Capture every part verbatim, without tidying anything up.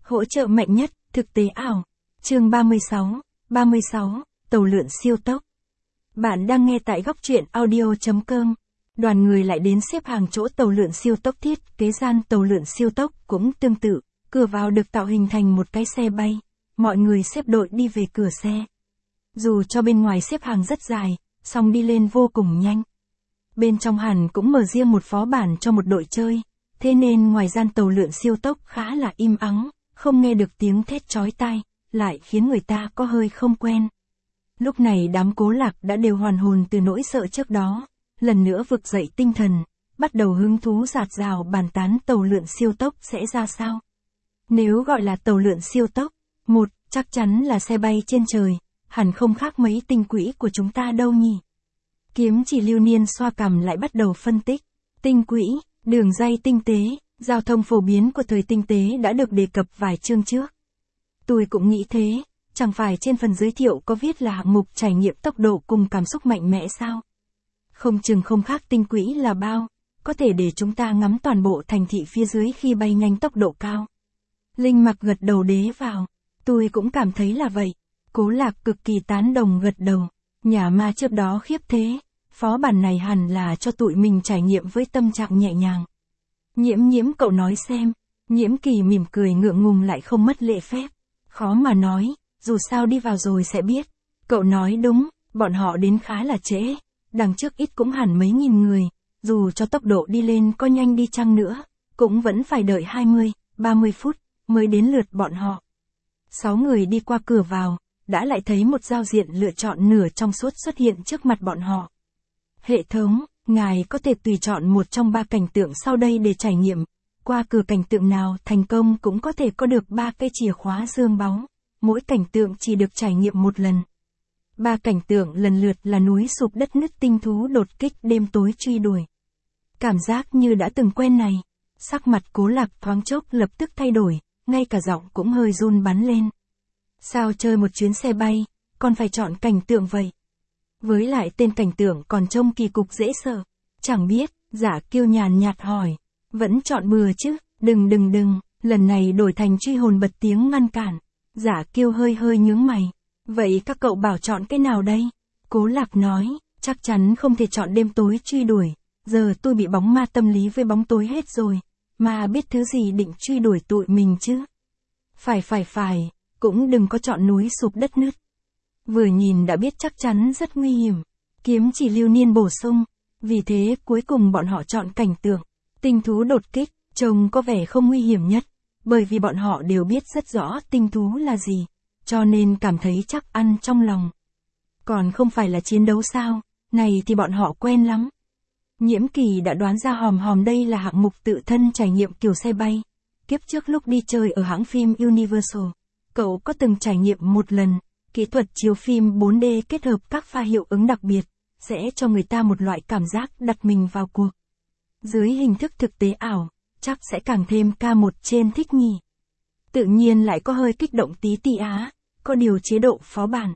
Hỗ trợ mạnh nhất, thực tế ảo. Chương ba mươi sáu, ba mươi sáu, tàu lượn siêu tốc. Bạn đang nghe tại góc truyện audio chấm com. Đoàn người lại đến xếp hàng chỗ tàu lượn siêu tốc. Thiết kế gian tàu lượn siêu tốc cũng tương tự, cửa vào được tạo hình thành một cái xe bay. Mọi người xếp đội đi về cửa xe. Dù cho bên ngoài xếp hàng rất dài, song đi lên vô cùng nhanh. Bên trong hẳn cũng mở riêng một phó bản cho một đội chơi, thế nên ngoài gian tàu lượn siêu tốc khá là im ắng, không nghe được tiếng thét chói tai, lại khiến người ta có hơi không quen. Lúc này đám Cố Lạc đã đều hoàn hồn từ nỗi sợ trước đó, lần nữa vực dậy tinh thần, bắt đầu hứng thú rạt rào bàn tán tàu lượn siêu tốc sẽ ra sao. Nếu gọi là tàu lượn siêu tốc, một, chắc chắn là xe bay trên trời, hẳn không khác mấy tinh quỹ của chúng ta đâu nhỉ. Kiếm Chỉ Lưu Niên xoa cằm lại bắt đầu phân tích. Tinh quỹ, đường ray tinh tế, giao thông phổ biến của thời tinh tế đã được đề cập vài chương trước. Tôi cũng nghĩ thế, chẳng phải trên phần giới thiệu có viết là hạng mục trải nghiệm tốc độ cùng cảm xúc mạnh mẽ sao? Không chừng không khác tinh quỹ là bao, có thể để chúng ta ngắm toàn bộ thành thị phía dưới khi bay nhanh tốc độ cao. Linh Mặc gật đầu đế vào, tôi cũng cảm thấy là vậy. Cố Lạc cực kỳ tán đồng gật đầu, nhà ma trước đó khiếp thế, phó bản này hẳn là cho tụi mình trải nghiệm với tâm trạng nhẹ nhàng. Nhiễm nhiễm cậu nói xem, Nhiễm Kỳ mỉm cười ngượng ngùng lại không mất lễ phép. Khó mà nói, dù sao đi vào rồi sẽ biết. Cậu nói đúng, bọn họ đến khá là trễ, đằng trước ít cũng hẳn mấy nghìn người, dù cho tốc độ đi lên có nhanh đi chăng nữa, cũng vẫn phải đợi hai mươi, ba mươi phút, mới đến lượt bọn họ. Sáu người đi qua cửa vào, đã lại thấy một giao diện lựa chọn nửa trong suốt xuất hiện trước mặt bọn họ. Hệ thống, ngài có thể tùy chọn một trong ba cảnh tượng sau đây để trải nghiệm. Qua cửa cảnh tượng nào thành công cũng có thể có được ba cây chìa khóa dương báu. Mỗi cảnh tượng chỉ được trải nghiệm một lần. Ba cảnh tượng lần lượt là núi sụp đất nứt, tinh thú đột kích, đêm tối truy đuổi. Cảm giác như đã từng quen này. Sắc mặt Cố Lạc thoáng chốc lập tức thay đổi, ngay cả giọng cũng hơi run bắn lên. Sao chơi một chuyến xe bay, còn phải chọn cảnh tượng vậy? Với lại tên cảnh tượng còn trông kỳ cục dễ sợ. Chẳng biết, Giả Kiêu nhàn nhạt hỏi. Vẫn chọn bừa chứ, đừng đừng đừng, lần này đổi thành truy hồn bật tiếng ngăn cản. Giả Kiêu hơi hơi nhướng mày. Vậy các cậu bảo chọn cái nào đây? Cố Lạc nói, chắc chắn không thể chọn đêm tối truy đuổi. Giờ tôi bị bóng ma tâm lý với bóng tối hết rồi. Mà biết thứ gì định truy đuổi tụi mình chứ? Phải phải phải, cũng đừng có chọn núi sụp đất nứt. Vừa nhìn đã biết chắc chắn rất nguy hiểm. Kiếm Chỉ Lưu Niên bổ sung. Vì thế cuối cùng bọn họ chọn cảnh tượng tinh thú đột kích, trông có vẻ không nguy hiểm nhất. Bởi vì bọn họ đều biết rất rõ tinh thú là gì, cho nên cảm thấy chắc ăn trong lòng. Còn không phải là chiến đấu sao, này thì bọn họ quen lắm. Nhiễm Kỳ đã đoán ra hòm hòm đây là hạng mục tự thân trải nghiệm kiểu xe bay. Kiếp trước lúc đi chơi ở hãng phim Universal, cậu có từng trải nghiệm một lần. Kỹ thuật chiếu phim bốn D kết hợp các pha hiệu ứng đặc biệt, sẽ cho người ta một loại cảm giác đặt mình vào cuộc. Dưới hình thức thực tế ảo, chắc sẽ càng thêm ca một trên thích nhỉ. Tự nhiên lại có hơi kích động tí tì á, có điều chế độ phó bản.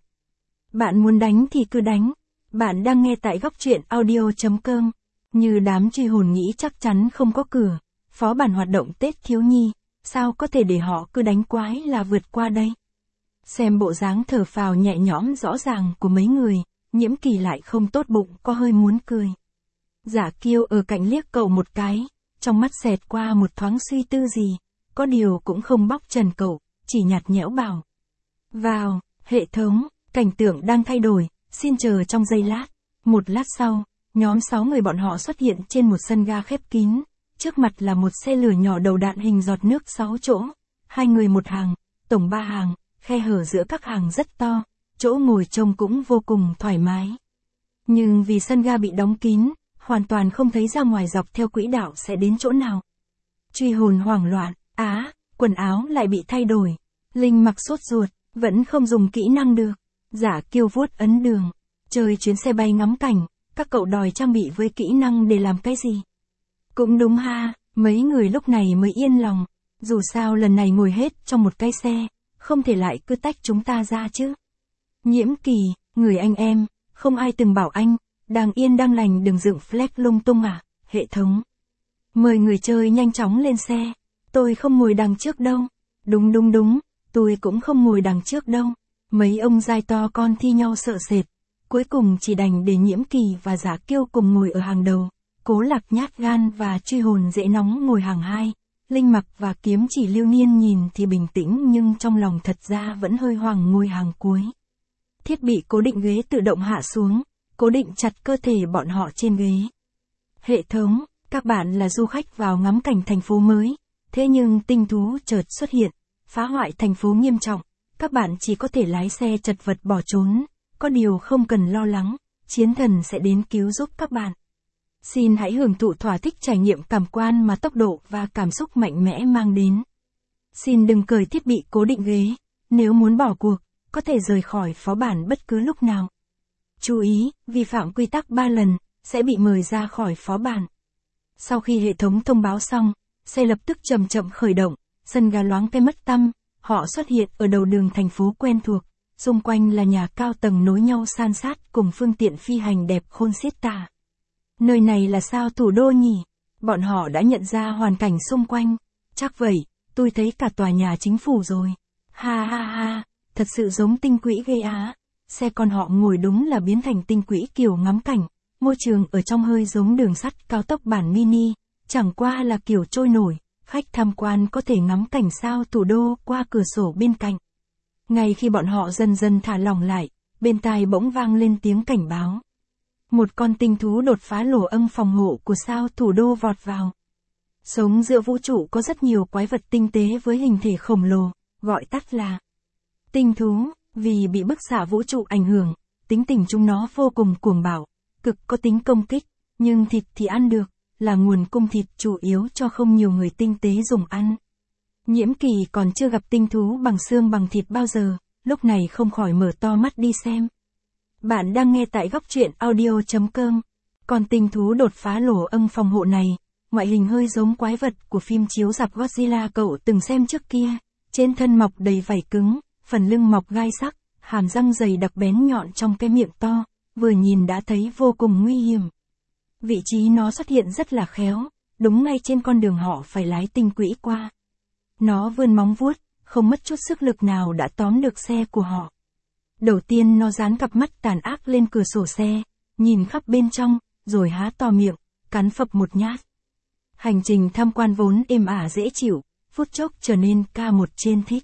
Bạn muốn đánh thì cứ đánh. Bạn đang nghe tại góc truyện audio chấm com. Như đám truy hồn nghĩ chắc chắn không có cửa. Phó bản hoạt động Tết thiếu nhi, sao có thể để họ cứ đánh quái là vượt qua đây? Xem bộ dáng thở phào nhẹ nhõm rõ ràng của mấy người, Nhiễm Kỳ lại không tốt bụng, có hơi muốn cười. Giả Kiêu ở cạnh liếc cậu một cái, trong mắt xẹt qua một thoáng suy tư gì, có điều cũng không bóc trần cậu, chỉ nhạt nhẽo bảo. Vào, hệ thống, cảnh tượng đang thay đổi, xin chờ trong giây lát. Một lát sau, nhóm sáu người bọn họ xuất hiện trên một sân ga khép kín, trước mặt là một xe lửa nhỏ đầu đạn hình giọt nước sáu chỗ, hai người một hàng, tổng ba hàng, khe hở giữa các hàng rất to, chỗ ngồi trông cũng vô cùng thoải mái. Nhưng vì sân ga bị đóng kín, hoàn toàn không thấy ra ngoài dọc theo quỹ đạo sẽ đến chỗ nào. Truy hồn hoảng loạn, á, quần áo lại bị thay đổi. Linh Mặc sốt ruột, vẫn không dùng kỹ năng được. Giả Kiêu vuốt ấn đường, chơi chuyến xe bay ngắm cảnh, các cậu đòi trang bị với kỹ năng để làm cái gì? Cũng đúng ha, mấy người lúc này mới yên lòng. Dù sao lần này ngồi hết trong một cái xe, không thể lại cứ tách chúng ta ra chứ. Nhiễm Kỳ, người anh em, không ai từng bảo anh, đang yên đang lành đừng dựng flag lung tung à, hệ thống. Mời người chơi nhanh chóng lên xe, tôi không ngồi đằng trước đâu. Đúng đúng đúng, tôi cũng không ngồi đằng trước đâu. Mấy ông giai to con thi nhau sợ sệt. Cuối cùng chỉ đành để Nhiễm Kỳ và Giả Kiêu cùng ngồi ở hàng đầu. Cố Lạc nhát gan và Truy Hồn dễ nóng ngồi hàng hai. Linh Mặc và Kiếm Chỉ Lưu Niên nhìn thì bình tĩnh nhưng trong lòng thật ra vẫn hơi hoảng ngồi hàng cuối. Thiết bị cố định ghế tự động hạ xuống, cố định chặt cơ thể bọn họ trên ghế. Hệ thống, các bạn là du khách vào ngắm cảnh thành phố mới, thế nhưng tinh thú chợt xuất hiện, phá hoại thành phố nghiêm trọng, các bạn chỉ có thể lái xe chật vật bỏ trốn, có điều không cần lo lắng, chiến thần sẽ đến cứu giúp các bạn. Xin hãy hưởng thụ thỏa thích trải nghiệm cảm quan mà tốc độ và cảm xúc mạnh mẽ mang đến. Xin đừng cởi thiết bị cố định ghế, nếu muốn bỏ cuộc, có thể rời khỏi phó bản bất cứ lúc nào. Chú ý, vi phạm quy tắc ba lần, sẽ bị mời ra khỏi phó bản. Sau khi hệ thống thông báo xong, xe lập tức chậm chậm khởi động, sân ga loáng cái mất tăm, họ xuất hiện ở đầu đường thành phố quen thuộc, xung quanh là nhà cao tầng nối nhau san sát cùng phương tiện phi hành đẹp khôn xiết tả. Nơi này là sao thủ đô nhỉ? Bọn họ đã nhận ra hoàn cảnh xung quanh. Chắc vậy, tôi thấy cả tòa nhà chính phủ rồi. Ha ha ha, thật sự giống tinh quỹ ghê á. Xe con họ ngồi đúng là biến thành tinh quỹ kiểu ngắm cảnh. Môi trường ở trong hơi giống đường sắt cao tốc bản mini, chẳng qua là kiểu trôi nổi. Khách tham quan có thể ngắm cảnh sao thủ đô qua cửa sổ bên cạnh. Ngay khi bọn họ dần dần thả lỏng lại, bên tai bỗng vang lên tiếng cảnh báo. Một con tinh thú đột phá lỗ âm phòng hộ của sao thủ đô vọt vào. Sống giữa vũ trụ có rất nhiều quái vật tinh tế với hình thể khổng lồ, gọi tắt là tinh thú, vì bị bức xạ vũ trụ ảnh hưởng, tính tình chúng nó vô cùng cuồng bạo, cực có tính công kích, nhưng thịt thì ăn được, là nguồn cung thịt chủ yếu cho không nhiều người tinh tế dùng ăn. Nhiễm Kỳ còn chưa gặp tinh thú bằng xương bằng thịt bao giờ, lúc này không khỏi mở to mắt đi xem. Bạn đang nghe tại góc truyện audio chấm com. Con tinh thú đột phá lỗ âm phòng hộ này, ngoại hình hơi giống quái vật của phim chiếu rạp Godzilla cậu từng xem trước kia, trên thân mọc đầy vảy cứng, phần lưng mọc gai sắc, hàm răng dày đặc bén nhọn trong cái miệng to, vừa nhìn đã thấy vô cùng nguy hiểm. Vị trí nó xuất hiện rất là khéo, đúng ngay trên con đường họ phải lái tinh quỹ qua. Nó vươn móng vuốt, không mất chút sức lực nào đã tóm được xe của họ. Đầu tiên nó dán cặp mắt tàn ác lên cửa sổ xe, nhìn khắp bên trong, rồi há to miệng, cắn phập một nhát. Hành trình tham quan vốn êm ả dễ chịu, phút chốc trở nên ca một trên thích.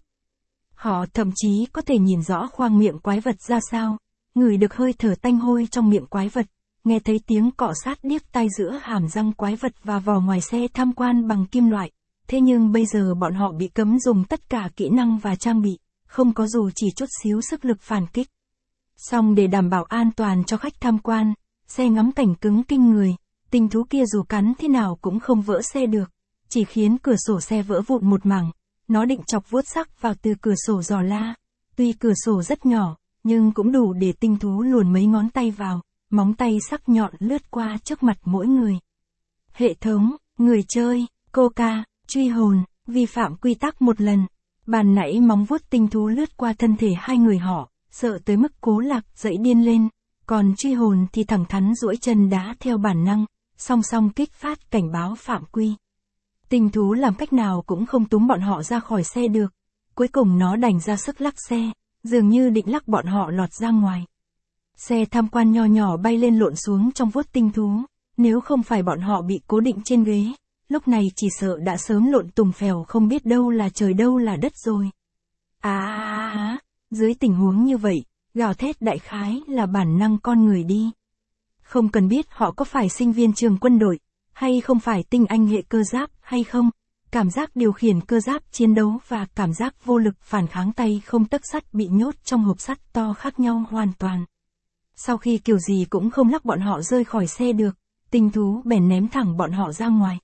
Họ thậm chí có thể nhìn rõ khoang miệng quái vật ra sao, ngửi được hơi thở tanh hôi trong miệng quái vật, nghe thấy tiếng cọ sát điếc tai giữa hàm răng quái vật và vỏ ngoài xe tham quan bằng kim loại. Thế nhưng bây giờ bọn họ bị cấm dùng tất cả kỹ năng và trang bị, không có dù chỉ chút xíu sức lực phản kích. Song để đảm bảo an toàn cho khách tham quan, xe ngắm cảnh cứng kinh người, tinh thú kia dù cắn thế nào cũng không vỡ xe được, chỉ khiến cửa sổ xe vỡ vụn một mảng. Nó định chọc vuốt sắc vào từ cửa sổ dò la. Tuy cửa sổ rất nhỏ, nhưng cũng đủ để tinh thú luồn mấy ngón tay vào, móng tay sắc nhọn lướt qua trước mặt mỗi người. Hệ thống, người chơi, Coca, Truy Hồn, vi phạm quy tắc một lần. Bàn nãy móng vuốt tinh thú lướt qua thân thể hai người họ, sợ tới mức Cố Lạc dậy điên lên, còn Truy Hồn thì thẳng thắn duỗi chân đá theo bản năng, song song kích phát cảnh báo phạm quy. Tinh thú làm cách nào cũng không túm bọn họ ra khỏi xe được, cuối cùng nó đành ra sức lắc xe, dường như định lắc bọn họ lọt ra ngoài. Xe tham quan nho nhỏ bay lên lộn xuống trong vuốt tinh thú, nếu không phải bọn họ bị cố định trên ghế, lúc này chỉ sợ đã sớm lộn tùng phèo không biết đâu là trời đâu là đất rồi. À, à, à, dưới tình huống như vậy, gào thét đại khái là bản năng con người đi. Không cần biết họ có phải sinh viên trường quân đội, hay không phải tinh anh hệ cơ giáp hay không, cảm giác điều khiển cơ giáp chiến đấu và cảm giác vô lực phản kháng tay không tấc sắt bị nhốt trong hộp sắt to khác nhau hoàn toàn. Sau khi kiểu gì cũng không lắc bọn họ rơi khỏi xe được, tinh thú bèn ném thẳng bọn họ ra ngoài.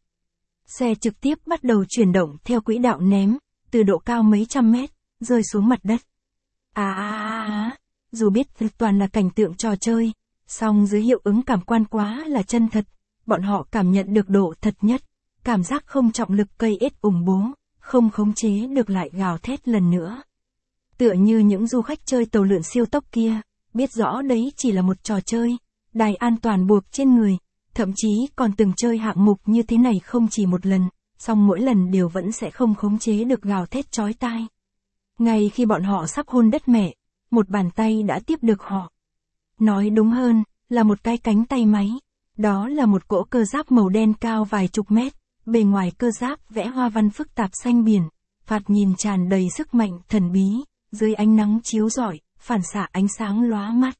Xe trực tiếp bắt đầu chuyển động theo quỹ đạo ném, từ độ cao mấy trăm mét, rơi xuống mặt đất. À, à, à, dù biết toàn là cảnh tượng trò chơi, song dưới hiệu ứng cảm quan quá là chân thật, bọn họ cảm nhận được độ thật nhất, cảm giác không trọng lực cây ết ủng bố, không khống chế được lại gào thét lần nữa. Tựa như những du khách chơi tàu lượn siêu tốc kia, biết rõ đấy chỉ là một trò chơi, đài an toàn buộc trên người, thậm chí còn từng chơi hạng mục như thế này không chỉ một lần, song mỗi lần đều vẫn sẽ không khống chế được gào thét chói tai. Ngay khi bọn họ sắp hôn đất mẹ, một bàn tay đã tiếp được họ. Nói đúng hơn, là một cái cánh tay máy. Đó là một cỗ cơ giáp màu đen cao vài chục mét, bề ngoài cơ giáp vẽ hoa văn phức tạp xanh biển, thoạt nhìn tràn đầy sức mạnh thần bí, dưới ánh nắng chiếu rọi, phản xạ ánh sáng lóa mắt.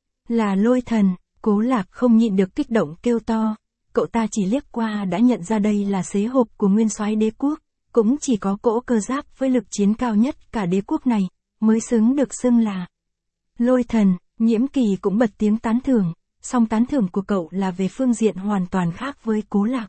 Là Lôi Thần. Cố Lạc không nhịn được kích động kêu to. Cậu ta chỉ liếc qua đã nhận ra đây là xế hộp của nguyên soái đế quốc, cũng chỉ có cỗ cơ giáp với lực chiến cao nhất cả đế quốc này, mới xứng được xưng là Lôi Thần. Nhiễm Kỳ cũng bật tiếng tán thưởng, song tán thưởng của cậu là về phương diện hoàn toàn khác với Cố Lạc.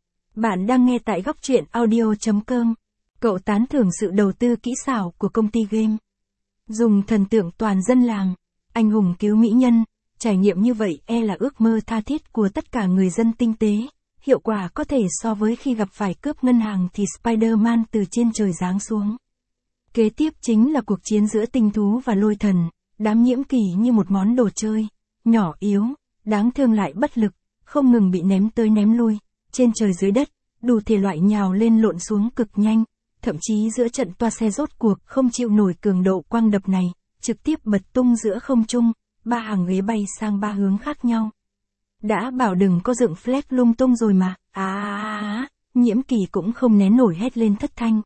Bạn đang nghe tại góc truyện audio chấm com. Cậu tán thưởng sự đầu tư kỹ xảo của công ty game. Dùng thần tượng toàn dân làm, anh hùng cứu mỹ nhân, trải nghiệm như vậy e là ước mơ tha thiết của tất cả người dân tinh tế. Hiệu quả có thể so với khi gặp phải cướp ngân hàng thì Spider-Man từ trên trời giáng xuống. Kế tiếp chính là cuộc chiến giữa tinh thú và Lôi Thần. Đám Nhiễm Kỳ như một món đồ chơi, nhỏ yếu, đáng thương lại bất lực, không ngừng bị ném tới ném lui, trên trời dưới đất, đủ thể loại nhào lên lộn xuống cực nhanh, thậm chí giữa trận toa xe rốt cuộc không chịu nổi cường độ quang đập này, trực tiếp bật tung giữa không trung, ba hàng ghế bay sang ba hướng khác nhau. Đã bảo đừng có dựng flag lung tung rồi mà, à à à à, Nhiễm Kỳ cũng không nén nổi hét lên thất thanh.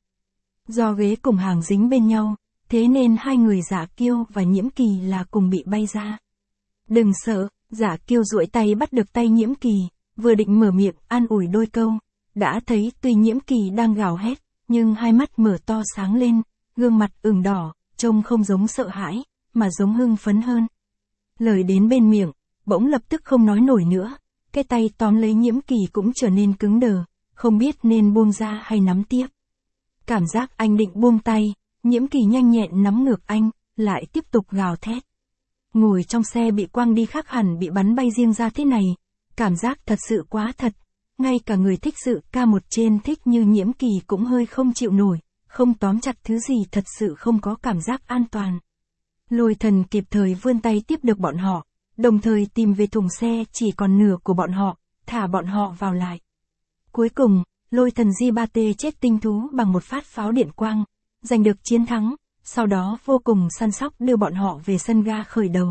Do ghế cùng hàng dính bên nhau, thế nên hai người Giả Kiêu và Nhiễm Kỳ là cùng bị bay ra. Đừng sợ, Giả Kiêu duỗi tay bắt được tay Nhiễm Kỳ, vừa định mở miệng an ủi đôi câu, đã thấy tuy Nhiễm Kỳ đang gào hét, nhưng hai mắt mở to sáng lên, gương mặt ửng đỏ, trông không giống sợ hãi, mà giống hưng phấn hơn. Lời đến bên miệng, bỗng lập tức không nói nổi nữa, cái tay tóm lấy Nhiễm Kỳ cũng trở nên cứng đờ, không biết nên buông ra hay nắm tiếp. Cảm giác anh định buông tay, Nhiễm Kỳ nhanh nhẹn nắm ngược anh, lại tiếp tục gào thét. Ngồi trong xe bị quăng đi khác hẳn bị bắn bay riêng ra thế này, cảm giác thật sự quá thật, ngay cả người thích sự ca một trên thích như Nhiễm Kỳ cũng hơi không chịu nổi, không tóm chặt thứ gì thật sự không có cảm giác an toàn. Lôi Thần kịp thời vươn tay tiếp được bọn họ, đồng thời tìm về thùng xe chỉ còn nửa của bọn họ, thả bọn họ vào lại. Cuối cùng, Lôi Thần G ba T chết tinh thú bằng một phát pháo điện quang, giành được chiến thắng, sau đó vô cùng săn sóc đưa bọn họ về sân ga khởi đầu.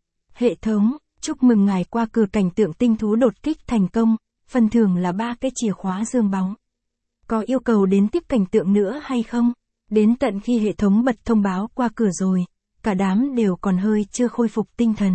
Hệ thống, chúc mừng ngài qua cửa cảnh tượng tinh thú đột kích thành công, phần thưởng là ba cái chìa khóa dương báu. Có yêu cầu đến tiếp cảnh tượng nữa hay không? Đến tận khi hệ thống bật thông báo qua cửa rồi, cả đám đều còn hơi chưa khôi phục tinh thần.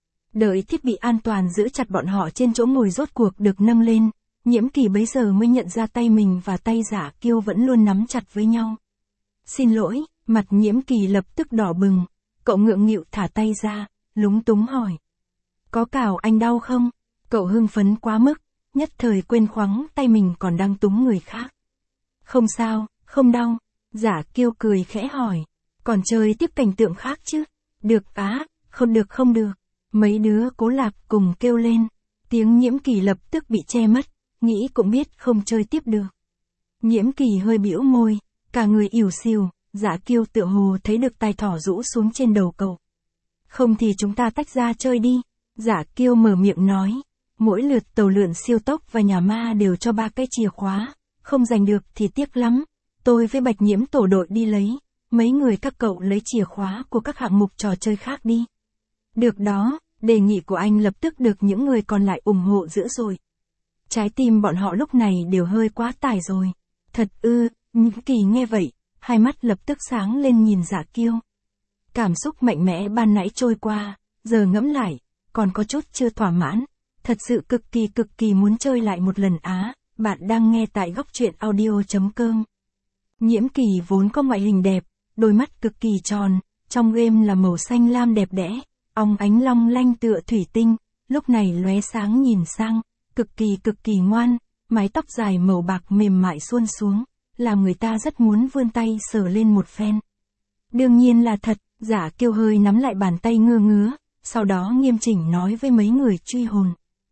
Đợi thiết bị an toàn giữ chặt bọn họ trên chỗ ngồi rốt cuộc được nâng lên, Nhiễm Kỳ bấy giờ mới nhận ra tay mình và tay Giả Kiêu vẫn luôn nắm chặt với nhau. Xin lỗi, mặt Nhiễm Kỳ lập tức đỏ bừng, cậu ngượng nghịu thả tay ra, lúng túng hỏi. Có cào anh đau không? Cậu hưng phấn quá mức, nhất thời quên khoắng tay mình còn đang túm người khác. Không sao, không đau, Giả Kiêu cười khẽ hỏi. Còn chơi tiếp cảnh tượng khác chứ? Được á, không được không được. Mấy đứa Cố Lạc cùng kêu lên. Tiếng Nhiễm Kỳ lập tức bị che mất, nghĩ cũng biết không chơi tiếp được. Nhiễm Kỳ hơi bĩu môi, cả người ỉu xìu, Giả Kiêu tựa hồ thấy được tai thỏ rũ xuống trên đầu cậu. Không thì chúng ta tách ra chơi đi. Giả Kiêu mở miệng nói. Mỗi lượt tàu lượn siêu tốc và nhà ma đều cho ba cái chìa khóa, không giành được thì tiếc lắm. Tôi với Bạch Nhiễm tổ đội đi lấy. Mấy người các cậu lấy chìa khóa của các hạng mục trò chơi khác đi. Được đó, đề nghị của anh lập tức được những người còn lại ủng hộ dữ dội. Trái tim bọn họ lúc này đều hơi quá tải rồi. Thật ư, Nhiễm Kỳ nghe vậy, hai mắt lập tức sáng lên nhìn Giả Kiêu. Cảm xúc mạnh mẽ ban nãy trôi qua, giờ ngẫm lại, còn có chút chưa thỏa mãn. Thật sự cực kỳ cực kỳ muốn chơi lại một lần á. Bạn đang nghe tại góc truyện audio chấm com. Nhiễm Kỳ vốn có ngoại hình đẹp, đôi mắt cực kỳ tròn, trong game là màu xanh lam đẹp đẽ, óng ánh long lanh tựa thủy tinh, lúc này lóe sáng nhìn sang, cực kỳ cực kỳ ngoan, mái tóc dài màu bạc mềm mại suôn xuống, làm người ta rất muốn vươn tay sờ lên một phen. Đương nhiên là thật, Giả Kiêu hơi nắm lại bàn tay ngơ ngứa, sau đó nghiêm chỉnh nói với mấy người truy hồn.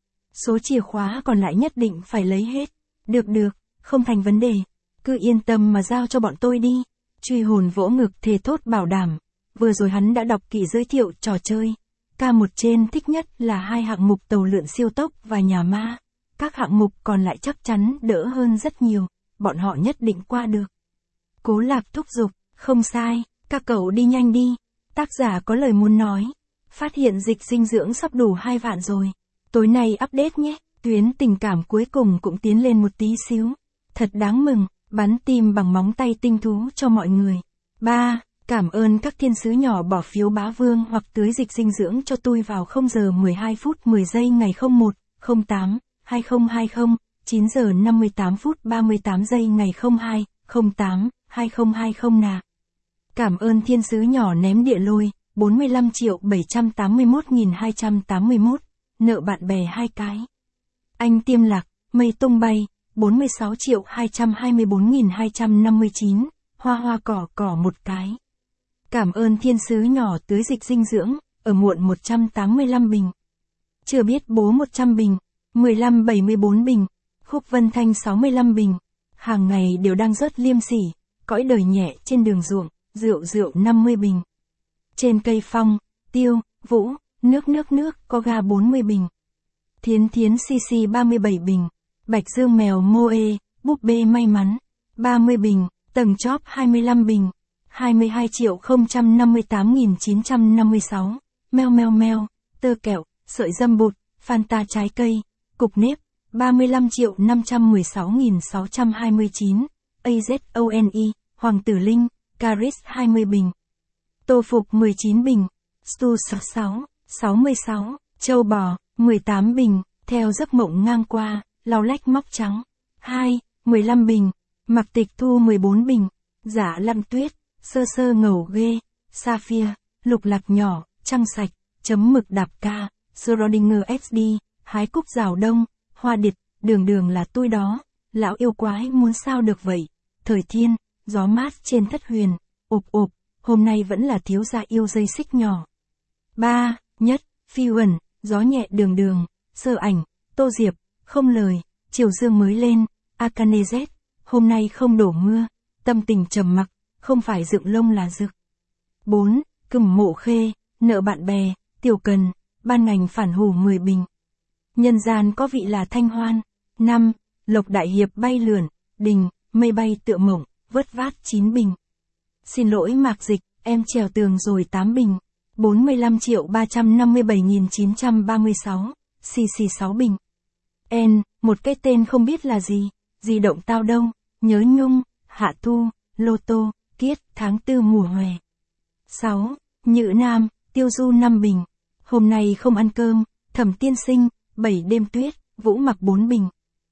Số chìa khóa còn lại nhất định phải lấy hết. Được được, không thành vấn đề, cứ yên tâm mà giao cho bọn tôi đi. Truy hồn vỗ ngực thề thốt bảo đảm, vừa rồi hắn đã đọc kỹ giới thiệu trò chơi. Ca một trên thích nhất là hai hạng mục tàu lượn siêu tốc và nhà ma. Các hạng mục còn lại chắc chắn đỡ hơn rất nhiều, bọn họ nhất định qua được. Cố Lạc thúc giục, không sai, các cậu đi nhanh đi. Tác giả có lời muốn nói. Phát hiện dịch dinh dưỡng sắp đủ hai vạn rồi. Tối nay update nhé. Tuyến tình cảm cuối cùng cũng tiến lên một tí xíu. Thật đáng mừng, bắn tim bằng móng tay tinh thú cho mọi người. ba. Cảm ơn các thiên sứ nhỏ bỏ phiếu bá vương hoặc tưới dịch dinh dưỡng cho tôi vào không giờ mười hai phút mười giây ngày không một, không tám, hai không hai không, chín giờ năm mươi tám phút ba mươi tám giây ngày không hai, không tám, hai không hai không nà. Cảm ơn thiên sứ nhỏ ném địa lôi, bốn mươi lăm triệu bảy trăm tám mươi mốt nghìn hai trăm tám mươi mốt, nợ bạn bè hai cái. Anh Tiêm Lạc, mây tung bay, bốn mươi sáu triệu hai trăm hai mươi bốn nghìn hai trăm năm mươi chín, hoa hoa cỏ cỏ một cái. Cảm ơn thiên sứ nhỏ tưới dịch dinh dưỡng, ở muộn một trăm tám mươi lăm bình. Chưa biết bố một trăm bình, mười lăm bảy mươi bốn bình, Khúc Vân Thanh sáu mươi lăm bình. Hàng ngày đều đang rớt liêm sỉ, cõi đời nhẹ trên đường ruộng, rượu rượu năm mươi bình. Trên cây phong, tiêu, vũ, nước nước nước có ga bốn mươi bình. Thiến Thiến xê xê ba mươi bảy bình. Bạch Dương mèo Moe, búp bê may mắn, ba mươi bình. Tầng chóp hai mươi lăm bình. hai mươi hai triệu không trăm năm mươi tám nghìn chín trăm năm mươi sáu. Meo meo meo, tơ kẹo, sợi dâm bụt, Fanta trái cây, cục nếp, ba mươi lăm triệu năm trăm mười sáu nghìn sáu trăm hai mươi chín. AZONE, Hoàng Tử Linh, Caris hai mươi bình. Tô Phục mười chín bình. Stu sáu, sáu mươi sáu. Châu Bò, mười tám bình. Theo giấc mộng ngang qua, lau lách móc trắng. hai, mười lăm bình. Mặc Tịch Thu mười bốn bình. Giả Lăng Tuyết, sơ sơ ngầu ghê. Sapphire, lục lạc nhỏ, trăng sạch, chấm mực đạp ca, Schrödinger ích đê, hái cúc rào đông, hoa điệt, đường đường là tôi đó. Lão yêu quái muốn sao được vậy. Thời thiên, gió mát trên thất huyền, ộp ộp, hôm nay vẫn là thiếu gia yêu dây xích nhỏ. ba. Nhất, Phi Uẩn, gió nhẹ đường đường, Sơ Ảnh, Tô Diệp, không lời, chiều dương mới lên, Akane Z, hôm nay không đổ mưa, tâm tình trầm mặc, không phải dựng lông là rực. bốn. Cửm Mộ Khê, nợ bạn bè, Tiểu Cần, ban ngành phản hủ mười bình. Nhân gian có vị là Thanh Hoan. năm. Lộc Đại Hiệp bay lượn, Đình, mây bay tựa mộng, vớt vát chín bình. Xin lỗi Mạc Dịch, em trèo tường rồi tám bình. bốn mươi lăm triệu ba trăm năm mươi bảy nghìn chín trăm ba mươi sáu, xê xê sáu bình. N, một cái tên không biết là gì, di động tao đông, nhớ nhung, hạ thu, lô tô, kiết, tháng tư mùa hè. sáu. Nhữ Nam, Tiêu Du năm bình. Hôm nay không ăn cơm, Thẩm Tiên Sinh, bảy đêm tuyết, Vũ Mặc bốn bình.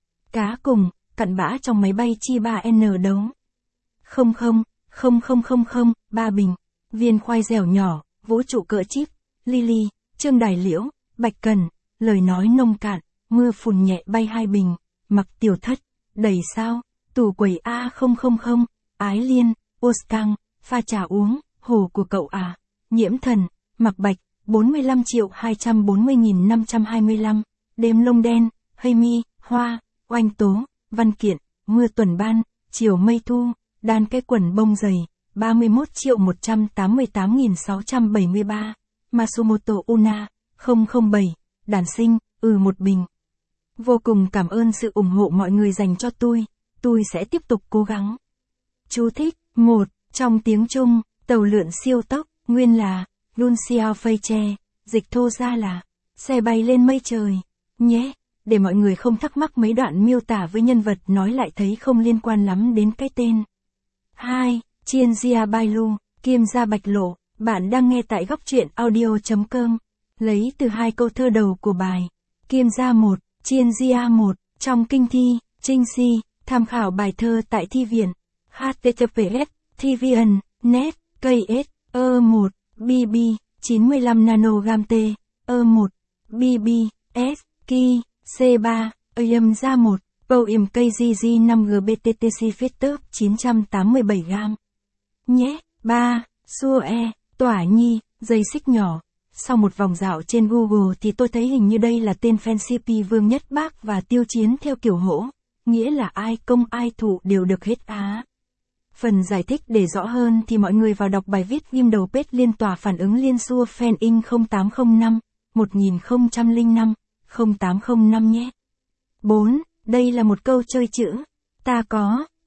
Cá cùng, cặn bã trong máy bay chi ba N đấu. không không, không không không không, ba bình. Viên khoai dẻo nhỏ, vũ trụ cỡ chip, Lily, Trương Đài Liễu, Bạch Cần, lời nói nông cạn, mưa phùn nhẹ bay hai bình. Mặc Tiểu Thất, đầy sao, tủ quầy A không không không, Ái Liên, Oscang, pha trà uống, hồ của cậu à. Nhiễm Thần, Mặc Bạch, bốn mươi lăm triệu hai trăm bốn mươi nghìn năm trăm hai mươi lăm. Đêm lông đen, Hay Mi, Hoa, Oanh Tố, Văn Kiện, mưa tuần ban, chiều mây thu, đan cái quần bông dày, ba mươi mốt triệu một trăm tám mươi tám nghìn sáu trăm bảy mươi ba. Masumoto Una, không không bảy, đàn sinh, ừ một bình. Vô cùng cảm ơn sự ủng hộ mọi người dành cho tôi, tôi sẽ tiếp tục cố gắng. Chú thích, một. Trong tiếng Trung, tàu lượn siêu tốc, nguyên là, Lun Xiao Fei Che, dịch thô ra là, xe bay lên mây trời, nhé. Để mọi người không thắc mắc mấy đoạn miêu tả với nhân vật nói lại thấy không liên quan lắm đến cái tên. hai. Chiên Gia Bai Lu, Kiêm Gia Bạch Lộ, bạn đang nghe tại góc truyện audio.com. Lấy từ hai câu thơ đầu của bài. Kiêm Gia một, Chiên Gia một, trong kinh thi, Trinh Si, tham khảo bài thơ tại thi viện. H T T P S, Thivian, net, K S, E một, B B, chín mươi lăm nanogam T, E một, B B, S, Ki, C ba, Ayam Gia một, Poem K G G năm G B T T C Fetup chín trăm tám mươi bảy gam. Nhé. ba. Sua E, Tỏa Nhi, dây xích nhỏ. Sau một vòng dạo trên Google thì tôi thấy hình như đây là tên Fancp Vương Nhất Bác và Tiêu Chiến theo kiểu hỗ, nghĩa là ai công ai thủ đều được hết á. Phần giải thích để rõ hơn thì mọi người vào đọc bài viết ghim đầu page liên tòa phản ứng liên xua fan in không tám không năm, một nghìn không trăm lẻ năm, không tám không năm nhé. bốn. Đây là một câu chơi chữ. Ta có,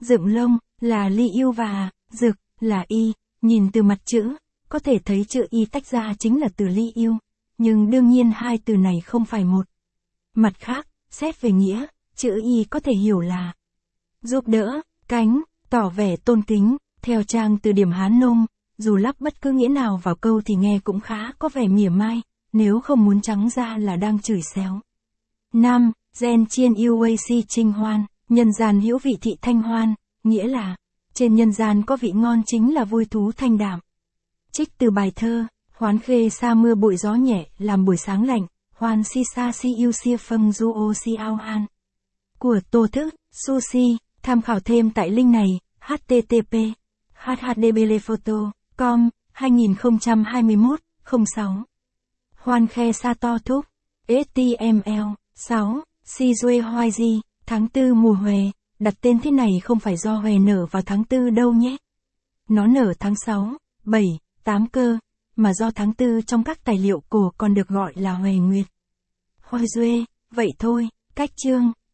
dựng lông, là ly yêu và dực, là y. Nhìn từ mặt chữ, có thể thấy chữ y tách ra chính là từ ly yêu. Nhưng đương nhiên hai từ này không phải một. Mặt khác, xét về nghĩa, chữ y có thể hiểu là giúp đỡ, cánh, tỏ vẻ tôn kính. Theo trang từ điển Hán Nôm, dù lắp bất cứ nghĩa nào vào câu thì nghe cũng khá có vẻ mỉa mai, nếu không muốn trắng ra là đang chửi xéo. Nam, gen chiên yêu uac trinh hoan, nhân gian hữu vị thị thanh hoan, nghĩa là, trên nhân gian có vị ngon chính là vui thú thanh đạm. Trích từ bài thơ, hoán khê sa mưa bụi gió nhẹ, làm buổi sáng lạnh, hoan si sa si yêu sia phâng du ô si ao an. Của Tô Thức, Sushi, tham khảo thêm tại link này, http hhdblephoto com hai không hai mốt không sáu. Hoan khe sa to thúc, ếch ti em eo, sáu, si duê hoai di, tháng tư mùa huề, đặt tên thế này không phải do huề nở vào tháng tư đâu nhé. Nó nở tháng sáu, bảy, tám cơ, mà do tháng tư trong các tài liệu cổ còn được gọi là huề nguyệt. Hoai duê, vậy thôi, cách chương.